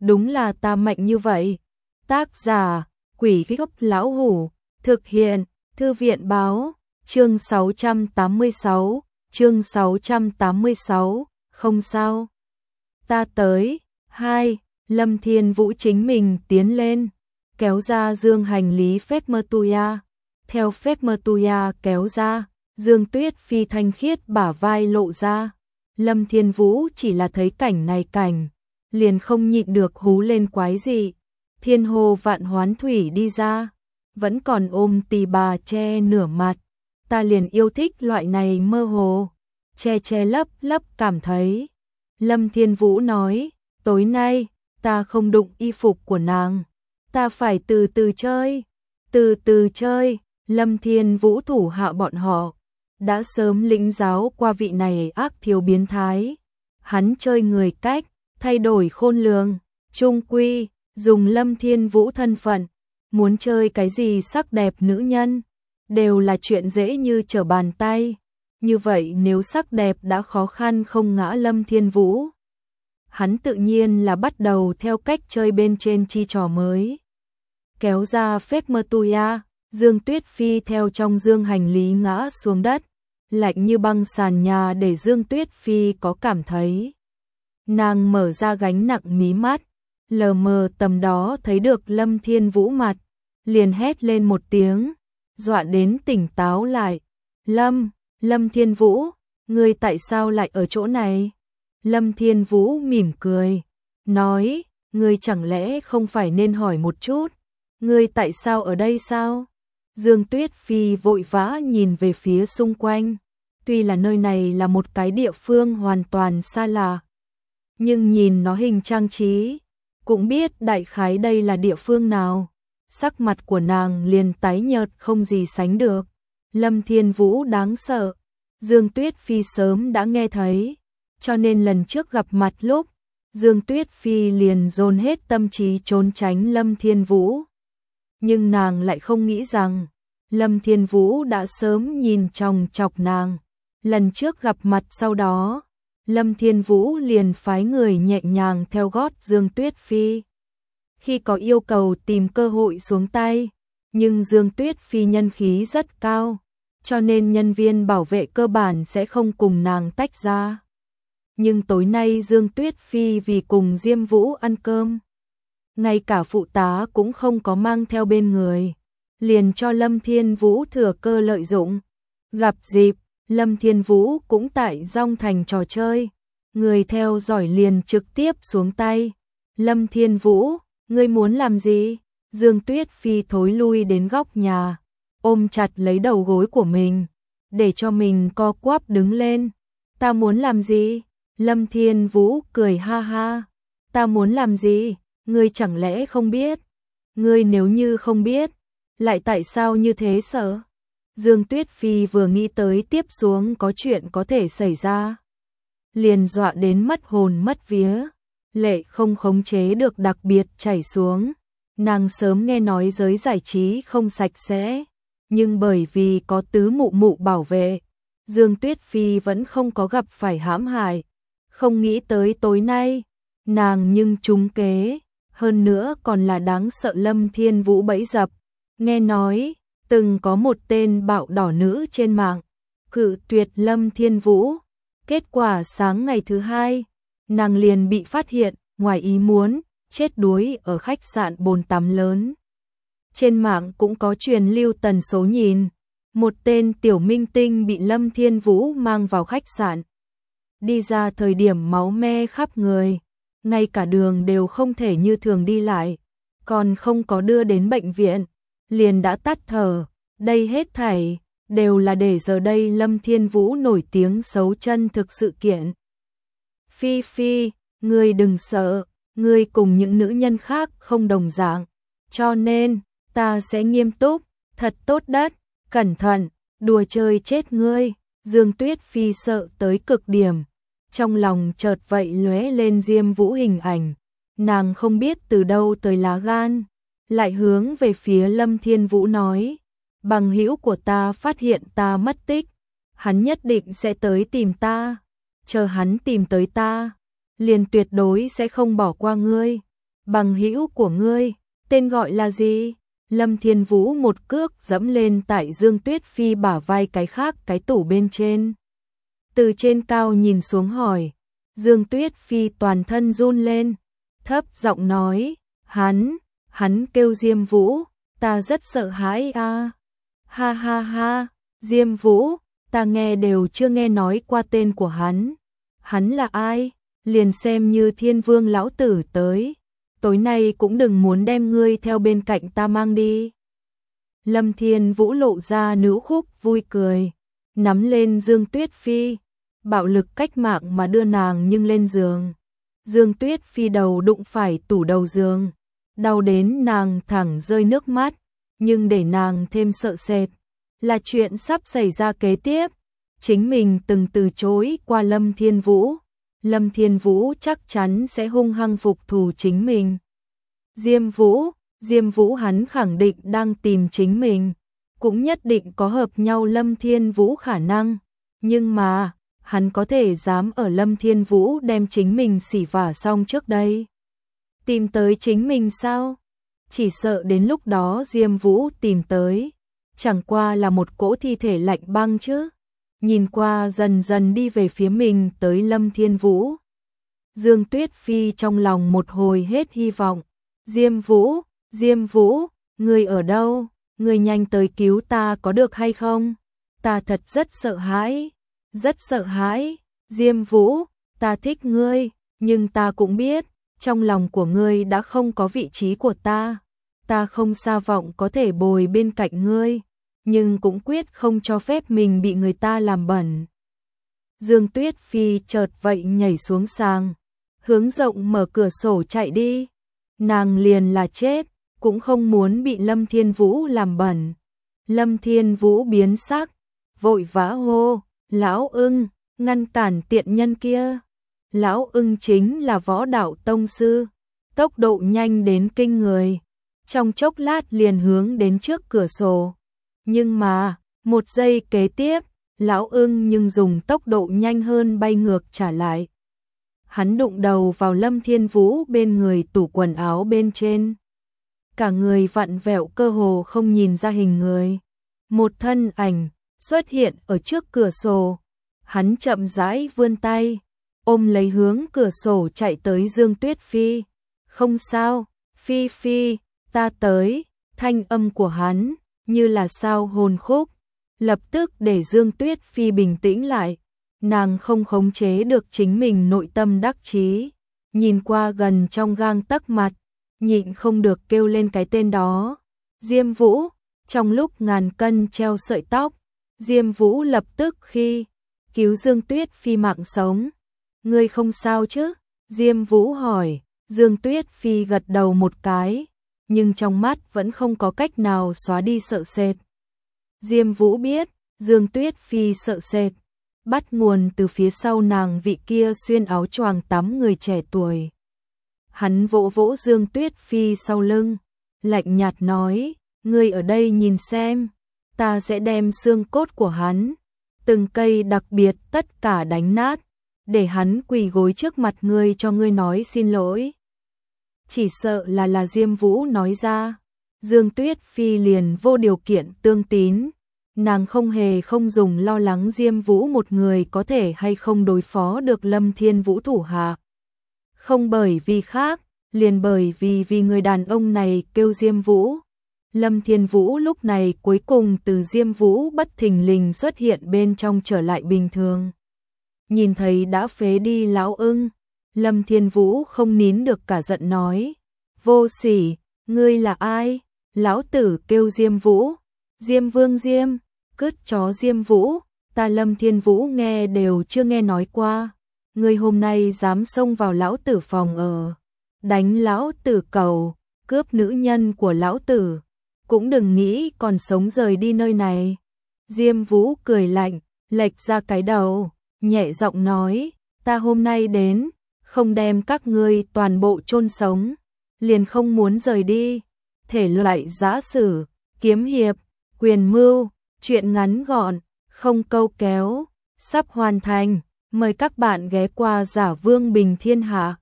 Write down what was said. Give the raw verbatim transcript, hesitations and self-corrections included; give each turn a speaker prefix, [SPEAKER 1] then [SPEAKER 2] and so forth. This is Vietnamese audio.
[SPEAKER 1] đúng là ta mạnh như vậy. Tác giả, Quỷ Gốc Lão Hủ, thực hiện, Thư viện Báo, chương sáu trăm tám mươi sáu, chương sáu trăm tám mươi sáu, không sao. Ta tới, hai, Lâm Thiên Vũ chính mình tiến lên, kéo ra dương hành lý phép mơ tuya, theo phép mơ tuya kéo ra, Dương Tuyết Phi thanh khiết bả vai lộ ra. Lâm Thiên Vũ chỉ là thấy cảnh này cảnh, liền không nhịn được hú lên quái dị. Thiên hồ vạn hoán thủy đi ra, vẫn còn ôm tỳ bà che nửa mặt. Ta liền yêu thích loại này mơ hồ, che che lấp lấp cảm thấy. Lâm Thiên Vũ nói, tối nay, ta không đụng y phục của nàng. Ta phải từ từ chơi, từ từ chơi. Lâm Thiên Vũ thủ hạ bọn họ đã sớm lĩnh giáo qua vị này ác thiếu biến thái. Hắn chơi người cách, thay đổi khôn lường, trung quy, dùng Lâm Thiên Vũ thân phận, muốn chơi cái gì sắc đẹp nữ nhân, đều là chuyện dễ như trở bàn tay. Như vậy nếu sắc đẹp đã khó khăn không ngã Lâm Thiên Vũ, hắn tự nhiên là bắt đầu theo cách chơi bên trên chi trò mới. Kéo ra phép mơ tuya, Dương Tuyết Phi theo trong dương hành lý ngã xuống đất, lạnh như băng sàn nhà để Dương Tuyết Phi có cảm thấy. Nàng mở ra gánh nặng mí mắt, lờ mờ tầm đó thấy được Lâm Thiên Vũ mặt, liền hét lên một tiếng, dọa đến tỉnh táo lại. Lâm, Lâm Thiên Vũ, ngươi tại sao lại ở chỗ này? Lâm Thiên Vũ mỉm cười, nói, ngươi chẳng lẽ không phải nên hỏi một chút, ngươi tại sao ở đây sao? Dương Tuyết Phi vội vã nhìn về phía xung quanh, tuy là nơi này là một cái địa phương hoàn toàn xa lạ, nhưng nhìn nó hình trang trí, cũng biết đại khái đây là địa phương nào. Sắc mặt của nàng liền tái nhợt không gì sánh được. Lâm Thiên Vũ đáng sợ, Dương Tuyết Phi sớm đã nghe thấy, cho nên lần trước gặp mặt lúc, Dương Tuyết Phi liền dồn hết tâm trí trốn tránh Lâm Thiên Vũ. Nhưng nàng lại không nghĩ rằng, Lâm Thiên Vũ đã sớm nhìn chòng chọc nàng. Lần trước gặp mặt sau đó, Lâm Thiên Vũ liền phái người nhẹ nhàng theo gót Dương Tuyết Phi. Khi có yêu cầu tìm cơ hội xuống tay, nhưng Dương Tuyết Phi nhân khí rất cao, cho nên nhân viên bảo vệ cơ bản sẽ không cùng nàng tách ra. Nhưng tối nay Dương Tuyết Phi vì cùng Diêm Vũ ăn cơm, ngay cả phụ tá cũng không có mang theo bên người, liền cho Lâm Thiên Vũ thừa cơ lợi dụng. Gặp dịp, Lâm Thiên Vũ cũng tại Dong Thành trò chơi, người theo dõi liền trực tiếp xuống tay. Lâm Thiên Vũ, ngươi muốn làm gì? Dương Tuyết Phi thối lui đến góc nhà, ôm chặt lấy đầu gối của mình, để cho mình co quắp đứng lên. Ta muốn làm gì? Lâm Thiên Vũ cười ha ha. Ta muốn làm gì? Ngươi chẳng lẽ không biết? Ngươi nếu như không biết, lại tại sao như thế sợ? Dương Tuyết Phi vừa nghĩ tới tiếp xuống có chuyện có thể xảy ra, liền dọa đến mất hồn mất vía, lệ không khống chế được đặc biệt chảy xuống. Nàng sớm nghe nói giới giải trí không sạch sẽ, nhưng bởi vì có tứ mụ mụ bảo vệ, Dương Tuyết Phi vẫn không có gặp phải hãm hại. Không nghĩ tới tối nay, nàng nhưng trúng kế, hơn nữa còn là đáng sợ Lâm Thiên Vũ bẫy dập. Nghe nói, từng có một tên bạo đỏ nữ trên mạng, cự tuyệt Lâm Thiên Vũ. Kết quả sáng ngày thứ hai, nàng liền bị phát hiện, ngoài ý muốn, chết đuối ở khách sạn bồn tắm lớn. Trên mạng cũng có truyền lưu tần số nhìn, một tên tiểu minh tinh bị Lâm Thiên Vũ mang vào khách sạn. Đi ra thời điểm máu me khắp người, ngay cả đường đều không thể như thường đi lại, còn không có đưa đến bệnh viện, liền đã tắt thở. Đây hết thảy đều là để giờ đây Lâm Thiên Vũ nổi tiếng xấu chân thực sự kiện. Phi Phi, ngươi đừng sợ, ngươi cùng những nữ nhân khác không đồng dạng, cho nên ta sẽ nghiêm túc, thật tốt đất, cẩn thận, đùa chơi chết ngươi. Dương Tuyết Phi sợ tới cực điểm, trong lòng chợt vậy lóe lên Diêm Vũ hình ảnh, nàng không biết từ đâu tới lá gan, lại hướng về phía Lâm Thiên Vũ nói, bằng hữu của ta phát hiện ta mất tích, hắn nhất định sẽ tới tìm ta, chờ hắn tìm tới ta, liền tuyệt đối sẽ không bỏ qua ngươi. Bằng hữu của ngươi, tên gọi là gì? Lâm Thiên Vũ một cước dẫm lên tại Dương Tuyết Phi bả vai cái khác cái tủ bên trên. Từ trên cao nhìn xuống hỏi, Dương Tuyết Phi toàn thân run lên, thấp giọng nói, hắn, hắn kêu Diêm Vũ, ta rất sợ hãi a. Ha ha ha, Diêm Vũ, ta nghe đều chưa nghe nói qua tên của hắn. Hắn là ai? Liền xem như Thiên Vương lão tử tới, tối nay cũng đừng muốn đem ngươi theo bên cạnh ta mang đi. Lâm Thiên Vũ lộ ra nữ khúc vui cười, nắm lên Dương Tuyết Phi, bạo lực cách mạng mà đưa nàng nhưng lên giường. Dương Tuyết Phi đầu đụng phải tủ đầu giường, đau đến nàng thẳng rơi nước mắt, nhưng để nàng thêm sợ sệt là chuyện sắp xảy ra kế tiếp. Chính mình từng từ chối qua Lâm Thiên Vũ, Lâm Thiên Vũ chắc chắn sẽ hung hăng phục thù chính mình. Diêm Vũ, Diêm Vũ hắn khẳng định đang tìm chính mình, cũng nhất định có hợp nhau Lâm Thiên Vũ khả năng, nhưng mà, hắn có thể dám ở Lâm Thiên Vũ đem chính mình xỉ vả xong trước đây. Tìm tới chính mình sao? Chỉ sợ đến lúc đó Diêm Vũ tìm tới, chẳng qua là một cỗ thi thể lạnh băng chứ. Nhìn qua dần dần đi về phía mình tới Lâm Thiên Vũ. Dương Tuyết Phi trong lòng một hồi hết hy vọng. Diêm Vũ, Diêm Vũ, ngươi ở đâu? Ngươi nhanh tới cứu ta có được hay không? Ta thật rất sợ hãi, rất sợ hãi. Diêm Vũ, ta thích ngươi, nhưng ta cũng biết, trong lòng của ngươi đã không có vị trí của ta. Ta không xa vọng có thể bồi bên cạnh ngươi, nhưng cũng quyết không cho phép mình bị người ta làm bẩn. Dương Tuyết Phi chợt vậy nhảy xuống sàng, hướng rộng mở cửa sổ chạy đi. Nàng liền là chết, cũng không muốn bị Lâm Thiên Vũ làm bẩn. Lâm Thiên Vũ biến sắc, vội vã hô, lão ưng, ngăn cản tiện nhân kia. Lão ưng chính là võ đạo tông sư, tốc độ nhanh đến kinh người. Trong chốc lát liền hướng đến trước cửa sổ. Nhưng mà, một giây kế tiếp, lão ưng nhưng dùng tốc độ nhanh hơn bay ngược trả lại. Hắn đụng đầu vào Lâm Thiên Vũ bên người tủ quần áo bên trên. Cả người vặn vẹo cơ hồ không nhìn ra hình người. Một thân ảnh xuất hiện ở trước cửa sổ. Hắn chậm rãi vươn tay, ôm lấy hướng cửa sổ chạy tới Dương Tuyết Phi. Không sao, Phi Phi, ta tới. Thanh âm của hắn như là sao hồn khúc, lập tức để Dương Tuyết Phi bình tĩnh lại. Nàng không khống chế được chính mình nội tâm đắc chí, nhìn qua gần trong gang tấc mặt, nhịn không được kêu lên cái tên đó. Diêm Vũ, trong lúc ngàn cân treo sợi tóc, Diêm Vũ lập tức khi cứu Dương Tuyết Phi mạng sống. Ngươi không sao chứ? Diêm Vũ hỏi. Dương Tuyết Phi gật đầu một cái, nhưng trong mắt vẫn không có cách nào xóa đi sợ sệt. Diêm Vũ biết, Dương Tuyết Phi sợ sệt bắt nguồn từ phía sau nàng vị kia xuyên áo choàng tắm người trẻ tuổi. Hắn vỗ vỗ Dương Tuyết Phi sau lưng, lạnh nhạt nói, ngươi ở đây nhìn xem, ta sẽ đem xương cốt của hắn, từng cây đặc biệt tất cả đánh nát, để hắn quỳ gối trước mặt ngươi cho ngươi nói xin lỗi. Chỉ sợ là là Diêm Vũ nói ra, Dương Tuyết Phi liền vô điều kiện tương tín. Nàng không hề không dùng lo lắng Diêm Vũ một người có thể hay không đối phó được Lâm Thiên Vũ thủ hạ. Không bởi vì khác, liền bởi vì vì người đàn ông này kêu Diêm Vũ. Lâm Thiên Vũ lúc này cuối cùng từ Diêm Vũ bất thình lình xuất hiện bên trong trở lại bình thường. Nhìn thấy đã phế đi lão ưng, Lâm Thiên Vũ không nín được cả giận nói, vô sỉ, ngươi là ai? Lão tử kêu Diêm Vũ. Diêm Vương Diêm, cứt chó Diêm Vũ, ta Lâm Thiên Vũ nghe đều chưa nghe nói qua. Ngươi hôm nay dám xông vào lão tử phòng ở, đánh lão tử cầu, cướp nữ nhân của lão tử, cũng đừng nghĩ còn sống rời đi nơi này. Diêm Vũ cười lạnh, lệch ra cái đầu, nhẹ giọng nói, ta hôm nay đến, không đem các ngươi toàn bộ chôn sống, liền không muốn rời đi. Thể loại giã sử, kiếm hiệp, quyền mưu, chuyện ngắn gọn, không câu kéo, sắp hoàn thành. Mời các bạn ghé qua Giả Vương Bình Thiên Hạ.